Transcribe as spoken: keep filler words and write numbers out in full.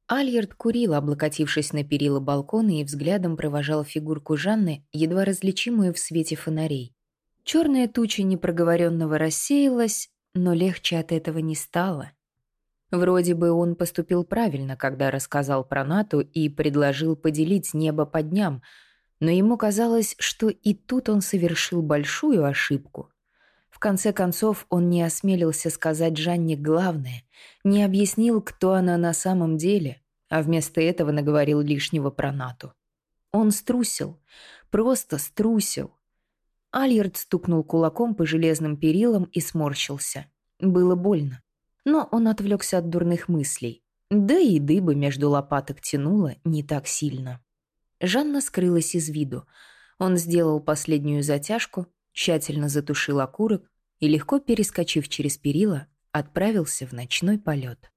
Альярд курил, облокотившись на перила балкона, и взглядом провожал фигурку Жанны, едва различимую в свете фонарей. Черная туча непроговоренного рассеялась, но легче от этого не стало. Вроде бы он поступил правильно, когда рассказал про Нату и предложил поделить небо по дням, но ему казалось, что и тут он совершил большую ошибку. В конце концов, он не осмелился сказать Жанне главное, не объяснил, кто она на самом деле, а вместо этого наговорил лишнего про Нату. Он струсил, просто струсил. Альярд стукнул кулаком по железным перилам и сморщился. Было больно. Но он отвлекся от дурных мыслей. Да и дыбы между лопаток тянуло не так сильно. Жанна скрылась из виду. Он сделал последнюю затяжку, тщательно затушил окурок и, легко перескочив через перила, отправился в ночной полет.